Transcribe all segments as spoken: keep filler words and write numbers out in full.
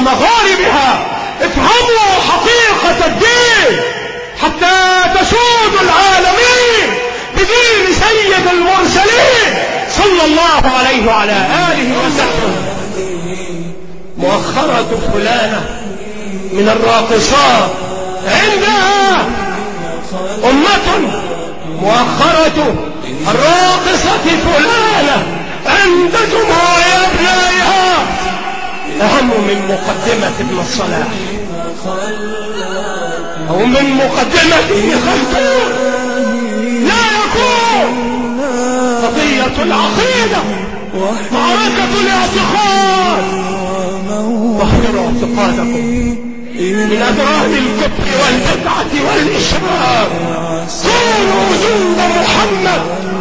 ومغاربها. افهموا حقيقة الدين حتى تسودوا العالمين بدين سيد المرسلين صلى الله عليه وعلى آله وسلم. مؤخرة فلانة من الراقصات عندها أمة، مؤخرة الراقصة فلانة عند جمهور أبنائها أهم من مقدمة ابن الصلاح أو من مقدمة خلدون. لا يكون قضية العقيدة معركة الاعتقاد. طهروا اعتقادكم من أدران الكفر والبدعة والإشراك. كونوا جند محمد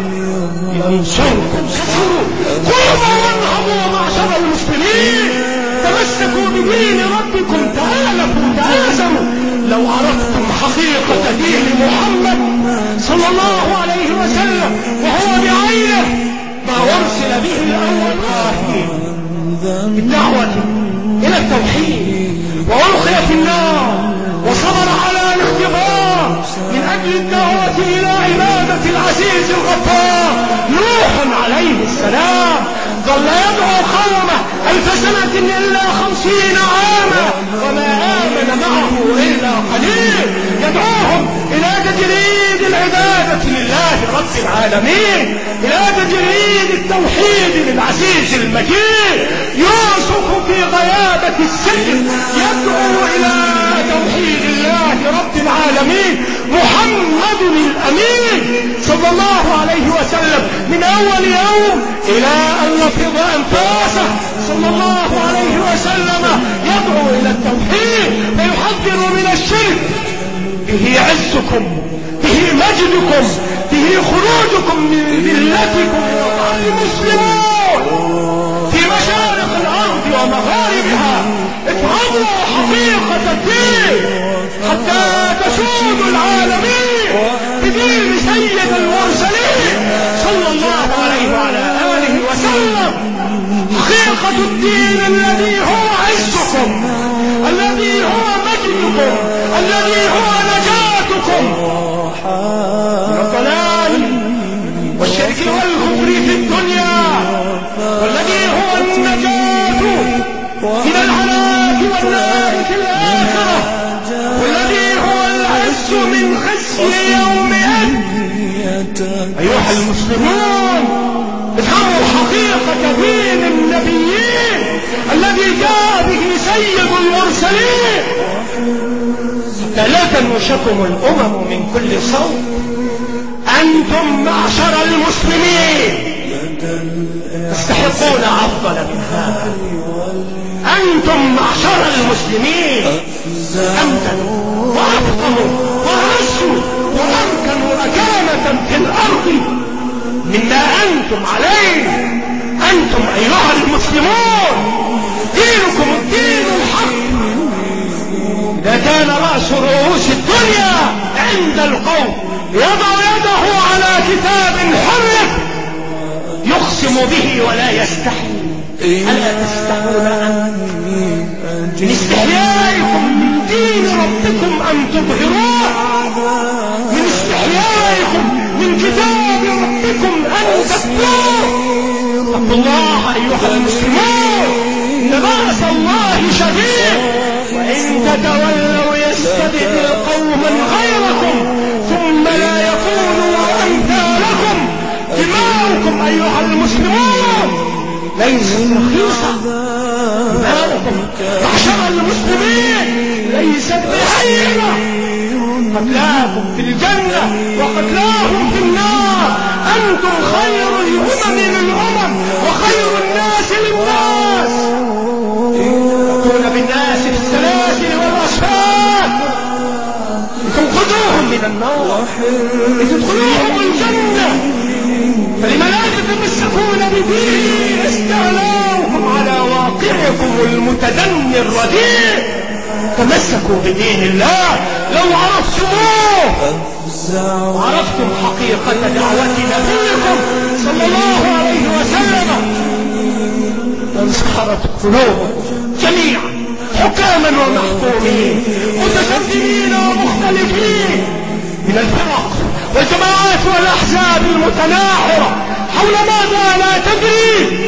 ينصركم. قوموا وانهضوا معشر المسلمين، تمسكوا بدين ربكم، تآلفوا تآزموا. لو عرفتم حقيقة دين محمد صلى الله عليه وسلم وهو بعينه ما أرسل به الأول والآخرين بالدعوة إلى التوحيد، وألقي في النار وصبر على الاختبار من أجل الدعوة إلى عبادة العزيز الغفار. نوح عليه السلام ظل يدعو قومه ألف سنة إلا خمسين عاما وما آمن معه إلا قليل، يدعوهم إلى تجريد العبادة لله رب العالمين، إلى تجريد التوحيد للعزيز المجيد. يوسف في غيابة السجن يدعو إلى توحيد الله رب العالمين. محمد الأمين صلى الله عليه وسلم من أول يوم إلى أن نفض أنفاسه صلى الله عليه وسلم يدعو إلى التوحيد فيحذر من الشرك. به عزكم، به مجدكم، به خروجكم من ملتكم المسلمون في مشارق الأرض ومغاربها. افهموا حقيقة الدين حتى تسودوا العالمين بدين سيد المرسلين صلى الله عليه وعلى آله وسلم. حقيقة الدين الذي هو عزكم، الذي هو مجدكم، الذي هو نجاتكم من الضلال والشرك والكفر في الدنيا، والذي هو النجاة من الهلاك والنار في الآخرة، والذي هو العز من خزي يومئذ. أيها المسلمون افهموا حقيقة دين النبيين الذي جاء به سيد المرسلين حتى لا تنوشكم الأمم من كل صوت. أنتم معشر المسلمين تستحقون أفضل من هذا. أنتم معشر المسلمين أمتنوا وأفضلوا وأعزوا وأمكنوا مكانة في الأرض مما أنتم عليه. أنتم أيها المسلمون دينكم الدين الحق. إذا كان رأس رؤوس الدنيا عند القوم يضع يده على كتاب حرف يقسم به ولا يستحي، ألا تستحون من استحيائكم من دين ربكم أن تظهروه، من استحيائكم من كتاب ربكم أن تتلوه. اتقوا الله أيها المسلمون، لباس الله شديد، وإن تتولوا يستبدل قوما غيركم ثم لا يكونوا أمثالكم. دماؤكم أيها المسلمون ليست رخيصة، دماؤكم معشر المسلمين ليست بهينة. قتلاكم في الجنة وقتلاهم في النار. أنتم خير الأمم للأمم وخير الناس للناس. تأتون بالناس في السلاسل والأصفاد لتنقذوهم من النار لتدخلوهم الجنة. فلما لا تتمسكون بدينه استعلاؤكم على واقعكم المتدني الرديء. تمسكوا بدين الله. لو عرفتموه عرفتم حقيقة دعوة نبيكم صلى الله عليه وسلم لانصهرت قلوبكم جميعا حكاما ومحكومين متشددين ومختلفين من الفرق والجماعات والأحزاب المتناحرة حول ماذا لا تدري.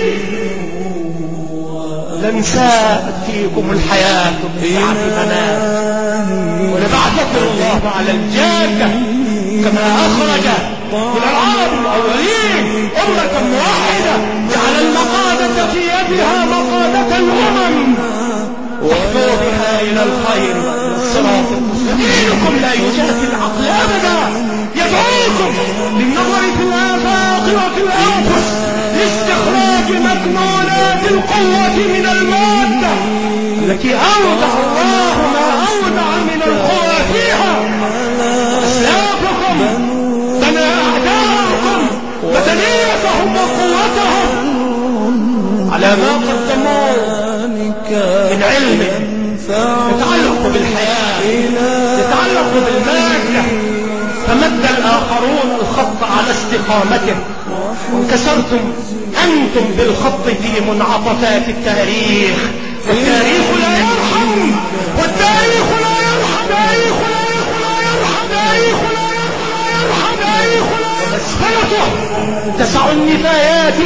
لن ساءت فيكم الحياة بسعة منام ولبعثكم الله على الجادة كما أخرج من العرب الأولين أمة واحدة جعل المقادة في يدها مقادة الأمم واحفظوا بها إلى الخير والصراط المستقيم. دينكم لا يجازي العقل أبدا، يدعوكم للنظر في الآفاق وفي الأنفس لاستخراج مكنونات القوة من المادة التي أودع الله ما أودع من القوة فيها. أسلافكم بنى أعداءكم مدنيتهم وقوتهم على ما قدموه من علم يتعلق بالحياة يتعلق بالمادة، فمد الآخرون الخط على استقامته وانكسرتم أنتم بالخط في منعطفات التاريخ. والتاريخ لا يرحم والتاريخ لا يرحم تاريخ لا يرحم تاريخ لا يرحم تاريخ مسفلته تسع النفايات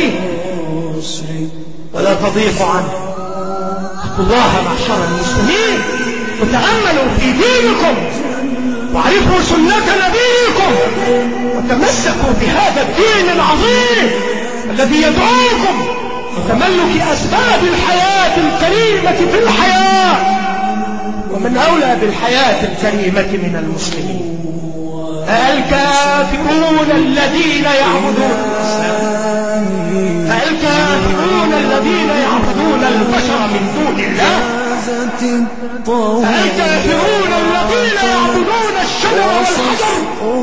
ولا تضيق عنه. اتقوا الله معشر المسلمين وتأملوا في دينكم وعرفوا سنة نبيكم وتمسكوا بهذا الدين العظيم الذي يدعوكم لتملك أسباب الحياة الكريمة في الحياة. ومن أولى بالحياة الكريمة من المسلمين الكافرون الذين يعبدون الإسلام، الكافرون الذين يعبدون البشر من دون الله، الكافرون الذين يعبدون الشجر والحجر،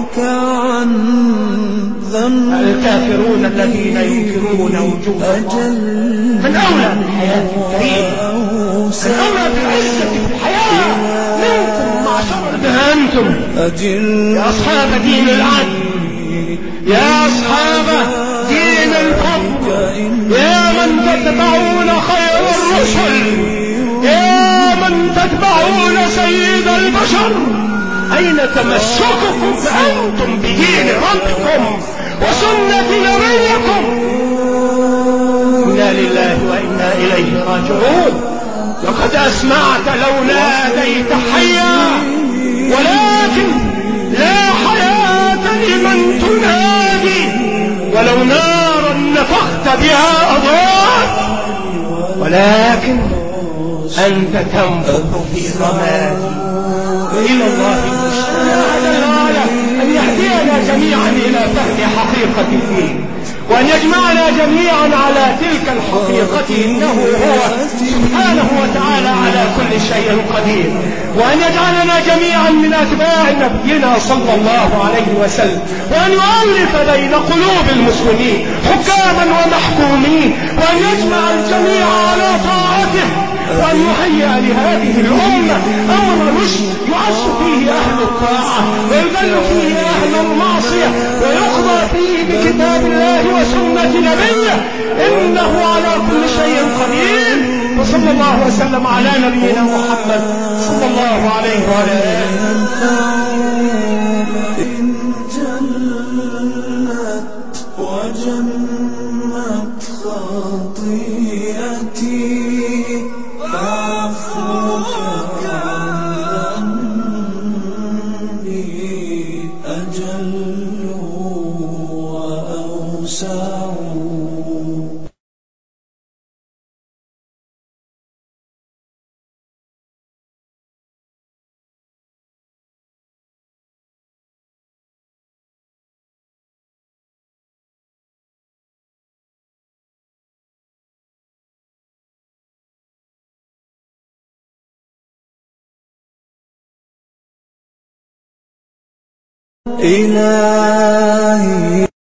الكافرون الذين ينكرون وجود الله. من أولى بالحياة الكريمة، من أولى بالعزة في الحياة منكم معشر أنتم يا أصحاب دين العدل، يا أصحاب دين الفضل، يا من تتبعون خير الرسل، يا من تتبعون سيد البشر. أين تمسككم أنتم بدين ربكم وسنة نبيكم؟ إنا لله وإنا إليه راجعون. لقد أسمعت لو ناديت حيا ولكن لا حياة لمن تنادي، ولو نارا نفخت بها أضاءت، ولكن أنت تنفخ في رمادي. إلى الله المستعان أن يهدينا جميعا إلى فهم حقيقة الدين، وأن يجمعنا جميعا على تلك الحقيقة، إنه هو سبحانه وتعالى على كل شيء قدير، وأن يجعلنا جميعا من أتباع نبينا صلى الله عليه وسلم، وأن يؤلف بين قلوب المسلمين حكاما ومحكومين، وأن يجمع الجميع على طاعته، وأن يهيئ لهذه الأمة أمر رشد يعز فيه أهل الطاعة ويذل فيه أهل المعصية ويقضى فيه بكتاب الله وسنة نبيه، إنه على كل شيء قدير. وصلى الله وسلم على نبينا محمد صلى الله عليه وعلى آله. وجنت خطيئتي فعفوك عن ذنبي أجل وأوسع. إلى